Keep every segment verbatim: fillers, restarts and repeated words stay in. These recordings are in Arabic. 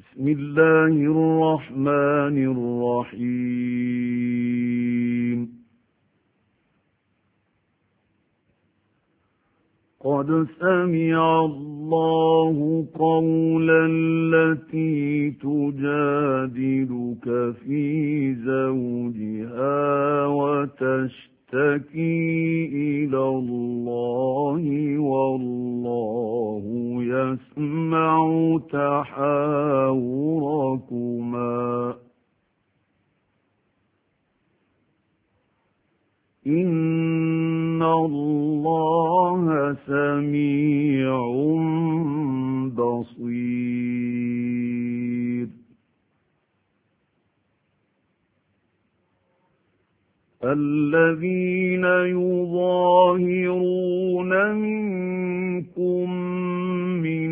بسم الله الرحمن الرحيم قد سمع الله قول التي تجادلك في زوجها وتشتكي إلى الله والله يسمع تحاوركما إن الله سميع بصير الذين يظاهرون منكم من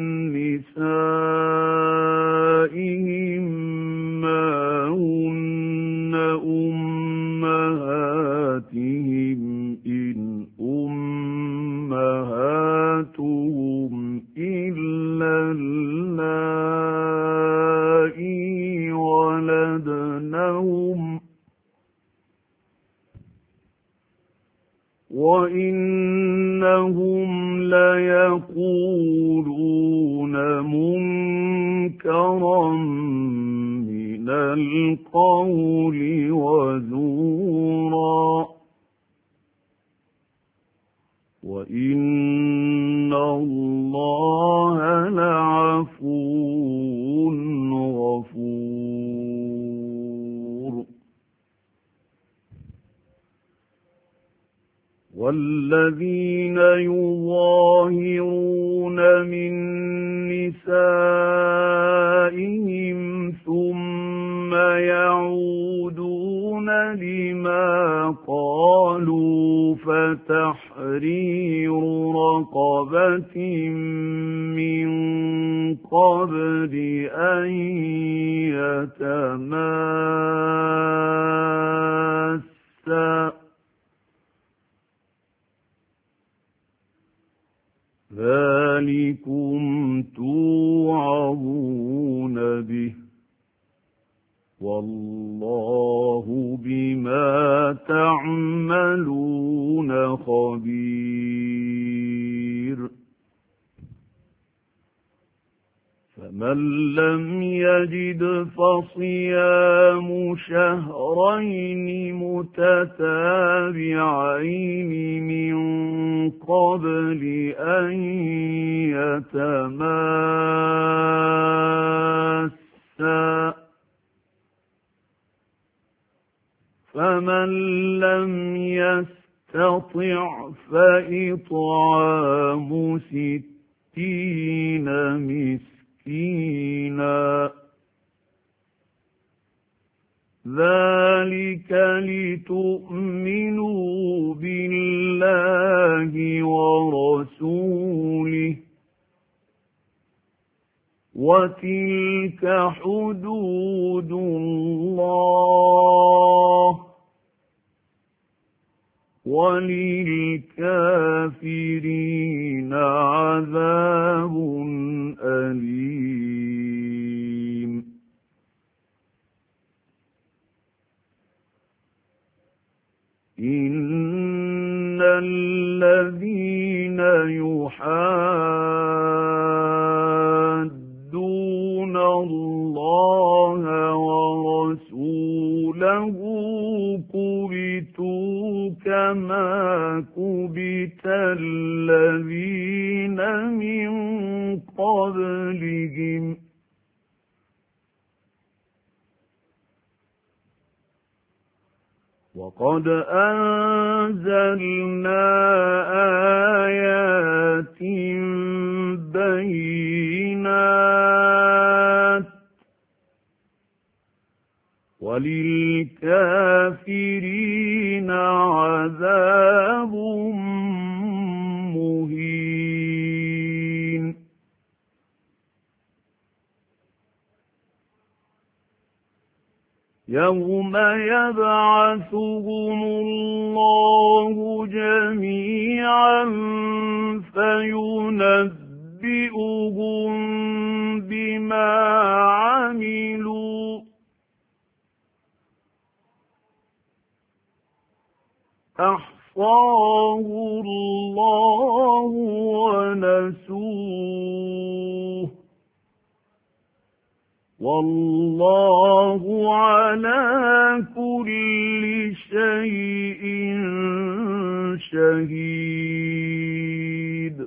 نسائهم ما هن أمهاتهم إن أمهاتهم إلا اللائي ولدنهم وإنهم ليقولون منكرا من القول وزورا وإن الله لعفو غفور والذين يظاهرون من نسائهم ثم يعودون لما قالوا فتحرير رقبة من قبل أن يتماسا ذلكم توعظون به والله بما تعملون خبير فمن لم يجد فصيام شهرين متتابعين من قبل أن يتماسا فمن لم يستطع فإطعام ستين مسكينا ذلك لتؤمنوا بالله ورسوله وتلك حدود الله وللكافرين عذاب أليم إن الذين يحادون الله ورسوله كبتوا كما كبت الذين من قبلهم وقد أنزلنا آيات بينات وللكافرين عذاب مهين يوم يبعثهم الله جميعا فينبئهم بما وَوَصَّاهُ اللَّهُ وَنَسُوهُ وَاللَّهُ عَلَى كُلِّ شَيْءٍ شَهِيدٌ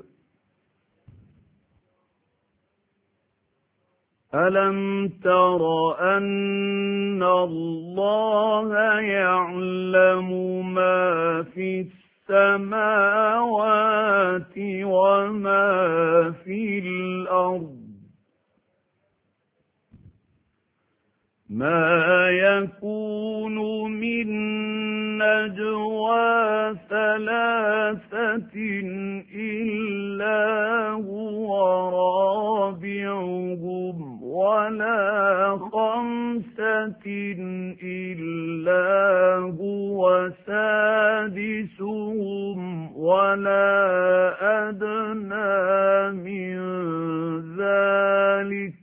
أَلَمْ تَرَ أَنَّ اللَّهَ يَعْلَمُ مَا فِي السَّمَاوَاتِ وَمَا فِي الْأَرْضِ مَا يَكُونُ مِن نَّجْوَىٰ ثَلَاثَةٍ إِلَّا هُوَ رَابِعُهُمْ وَلَا خَمْسَةٍ إِلَّا هُوَ سَادِسُهُمْ وَلَا أَدْنَىٰ مِن ذَٰلِكَ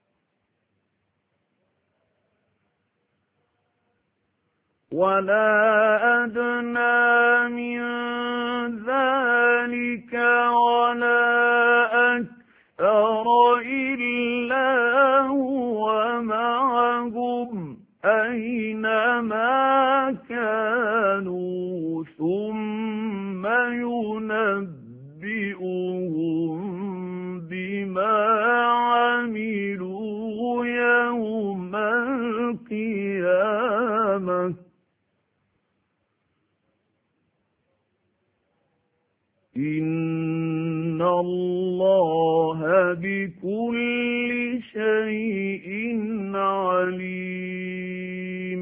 وَلَا أَدْنَىٰ مِن ذَٰلِكَ وَلَا أَكْثَرَ إِلَّا هُوَ مَعَهُمْ أَيْنَمَا كَانُوا ثُمَّ يُنَبِّئُهُم بِمَا عَمِلُوا يَوْمَ الْقِيَامَةِ إِنَّ اللَّهَ بِكُلِّ شَيْءٍ عَلِيمٌ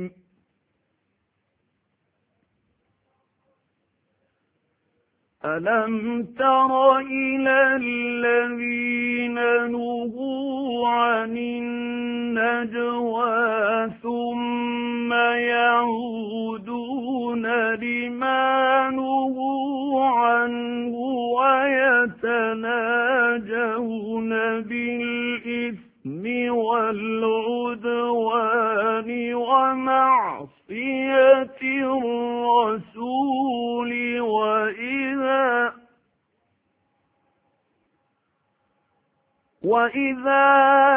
أَلَمْ تَرَ إِلَى الَّذِينَ نُهُوا عَنِ النَّجْوَىٰ ثُمَّ يَعُودُونَ لِمَا نُهُوا عَنْهُ وَيَتَنَاجَوْنَ بِالْإِثْمِ وَالْعُدْوَانِ وَمَعْصِيَتِ الرَّسُولِ وَإِذَا وَإِذَا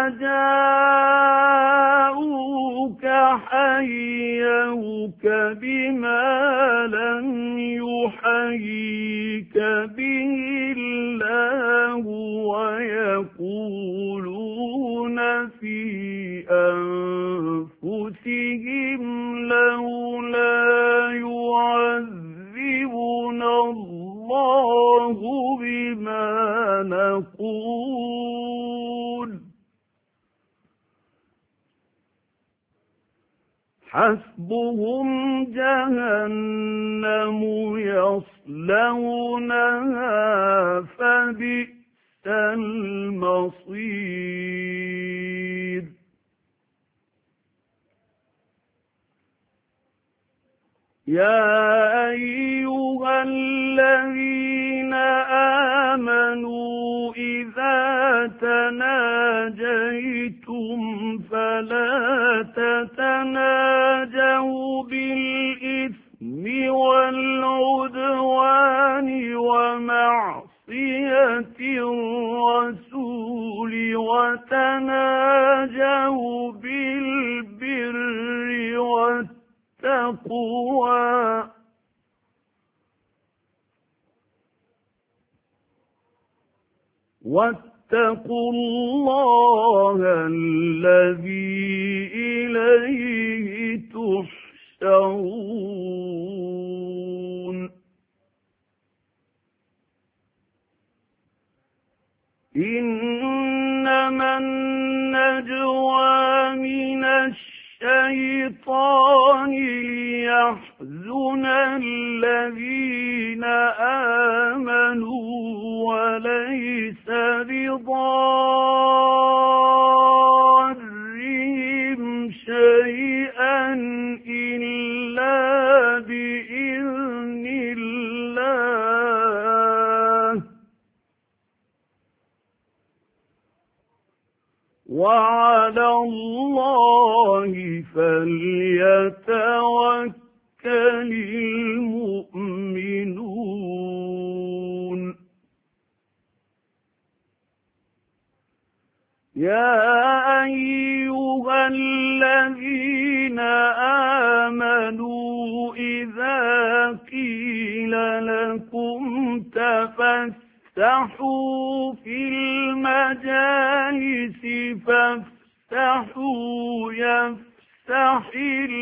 جَاءُوكَ حَيَّوْكَ بِمَا لَمْ يُحَيِّكَ بِهِ اللَّهُ وَيَقُولُونَ فِي أَنفُسِهِمْ لَوْلَا يُعَذِّبُنَا اللَّهُ بِمَا نَقُولُ حَسْبُهُمْ جَهَنَّمُ يَصْلَوْنَهَا فَبِئْسَ الْمَصِيرُ يَا أَيُّهَا الَّذِينَ آمَنُوا إِذَا تَنَاجَيْتُمْ فَلَا تَتَنَاجَوْا بِالْإِثْمِ وَالْعُدْوَانِ وَمَعْصِيَتِ الرَّسُولِ وَتَنَاجَوْا بِالْبِرِّ وَالتَّقْوَىٰ وَاتَّقُوا اللَّهَ الَّذِي إِلَيْهِ تُحْشَرُونَ إِنَّمَا النَّجْوَىٰ مِنَ الشَّيْطَانِ لِيَحْزُنَ الَّذِينَ آمَنُوا وَلَيْسَ بِضَارِّهِمْ شَيْئًا إِلَّا بِإِذْنِ اللَّهِ وَعَلَى اللَّهِ فَلْيَتَوَكَّلِ الْمُؤْمِنُونَ يا أيها الذين آمنوا إذا قيل لكم تفسحوا في المجالس فافسحوا يفسح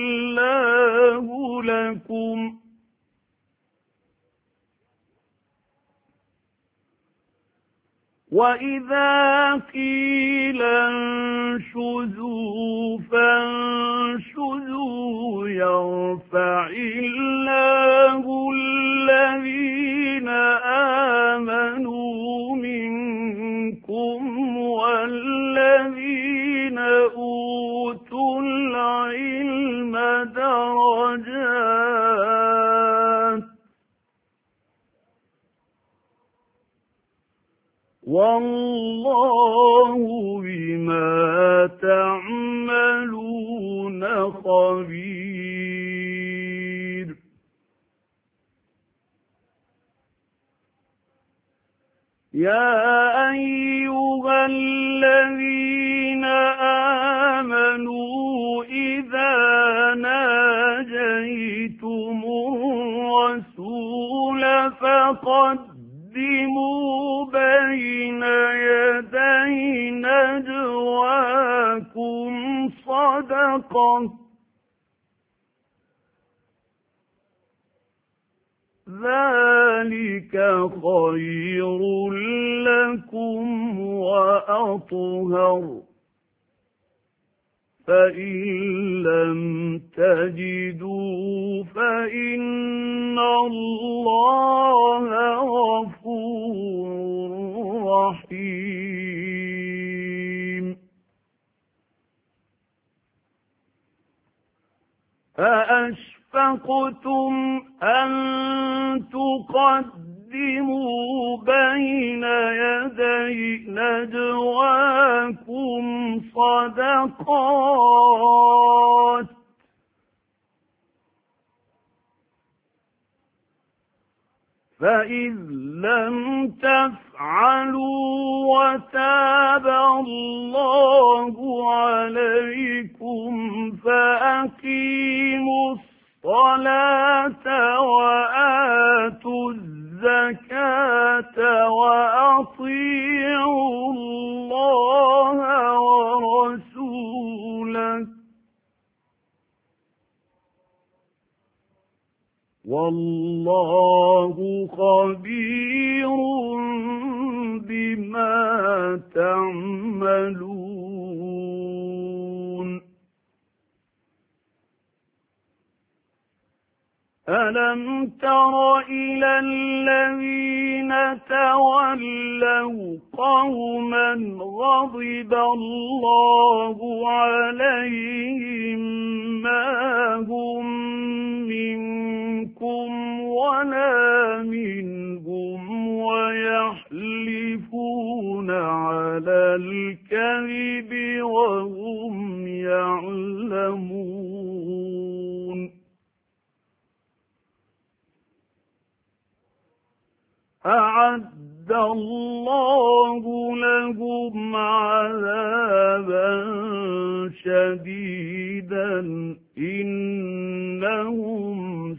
الله لكم وإذا قيل انشزوا فانشزوا يرفع الله الذين آمنوا منكم والذين أوتوا العلم درجات والله بما تعملون خبير. يا أيها الذين آمنوا إذا ناجيتم الرسول فقد قدموا بين يدي نجواكم صدقة ذلك خير لكم وأطهر فإن لم تجدوا فإن الله غفور رحيم. أأشفقتم أن تقدموا بين يدي نجواكم صدقات فإذ لم تفعلوا وتاب الله عليكم فأقيموا الصلاة وآتوا الزكاة وأطيعوا الله ورسوله والله خبير بما تعملون. ألم تر إلى الذين تولوا قوما غضب الله عليهم ما هم منكم ولا منهم ويحلفون على الكذب وهم يعلمون. أعد الله لهم عذابا شديدا إنهم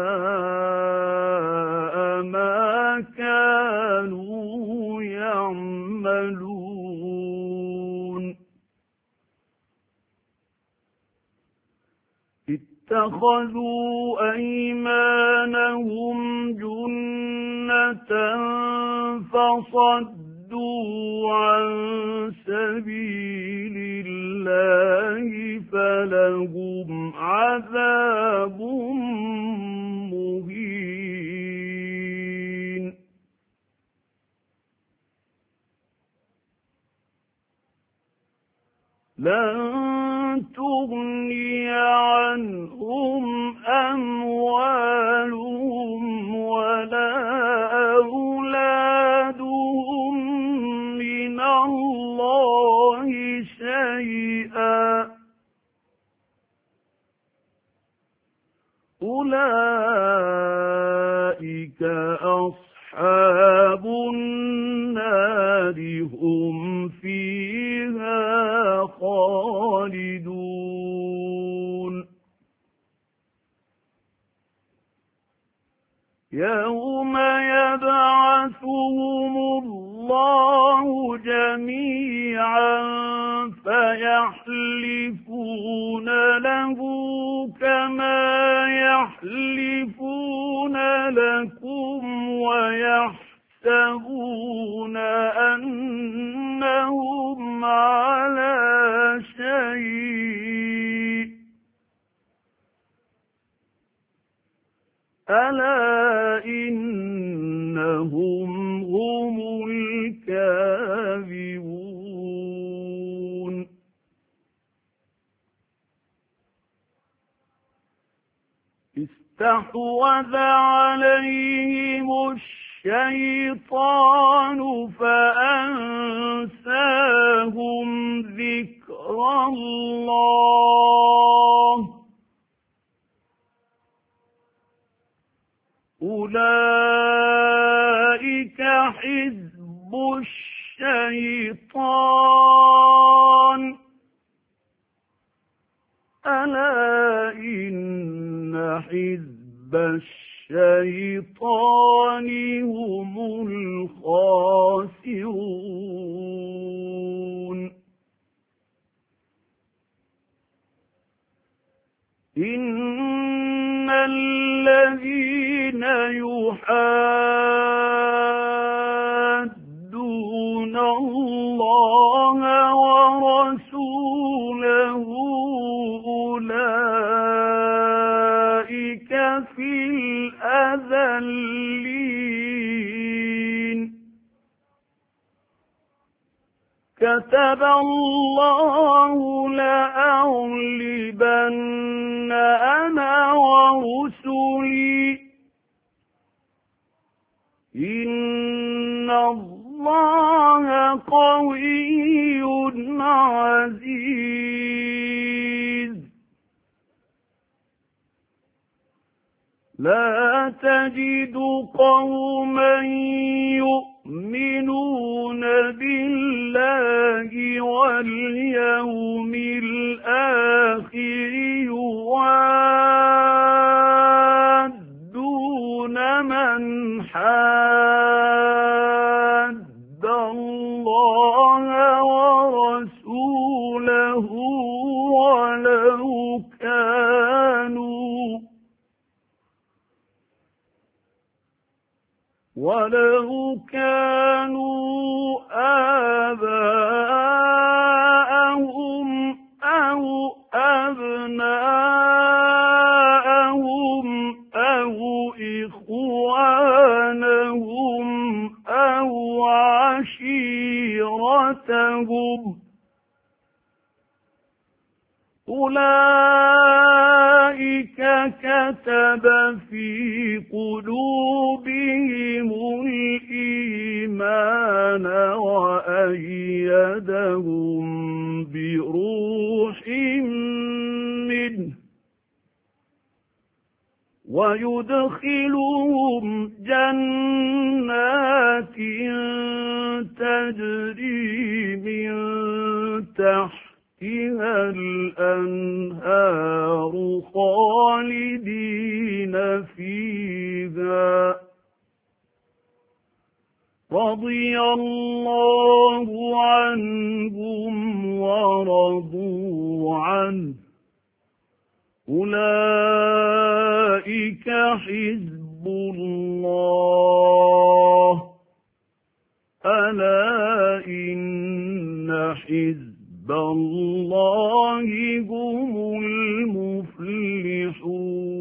ساء ما كانوا يعملون. اتخذوا أيمانهم جنة فصدوا عن سبيل الله فلهم عذاب مهين. لن تغني عنهم أموالهم ولا أولادهم من الله شيئا أولئك أصحاب النار هم فيها فيها خالدون يوم يبعثهم الله جميعا فيحلفون له كما يحلفون لكم ويحسبون أنهم على شيء ألا إنهم هم الكاذبون استحوذ عليهم الشيطان فأنساهم ذكر الله أولئك حزب الشيطان ألا إن حزب الشيطان هم الخاسرون إن الذين يحادون الله ورسوله أولئك في الأذلين كتب الله لأغلبن أنا ورسلي إن الله قوي عزيز لا تجد قوما يؤمنون بالله واليوم الآخر يوادون من حاد الله ورسوله ولو كانوا ولو كانوا آباءهم أو أبناءهم أو إخوانهم أو عشيرتهم أولئك كتب في قلوبهم الإيمان وأيدهم بروح منه ويدخلهم جنات تجري من تحت فيها الأنهار خالدين فيها رضي الله عنهم ورضوا عنه أولئك حزب الله ألا إن حزب الله هم المفلحون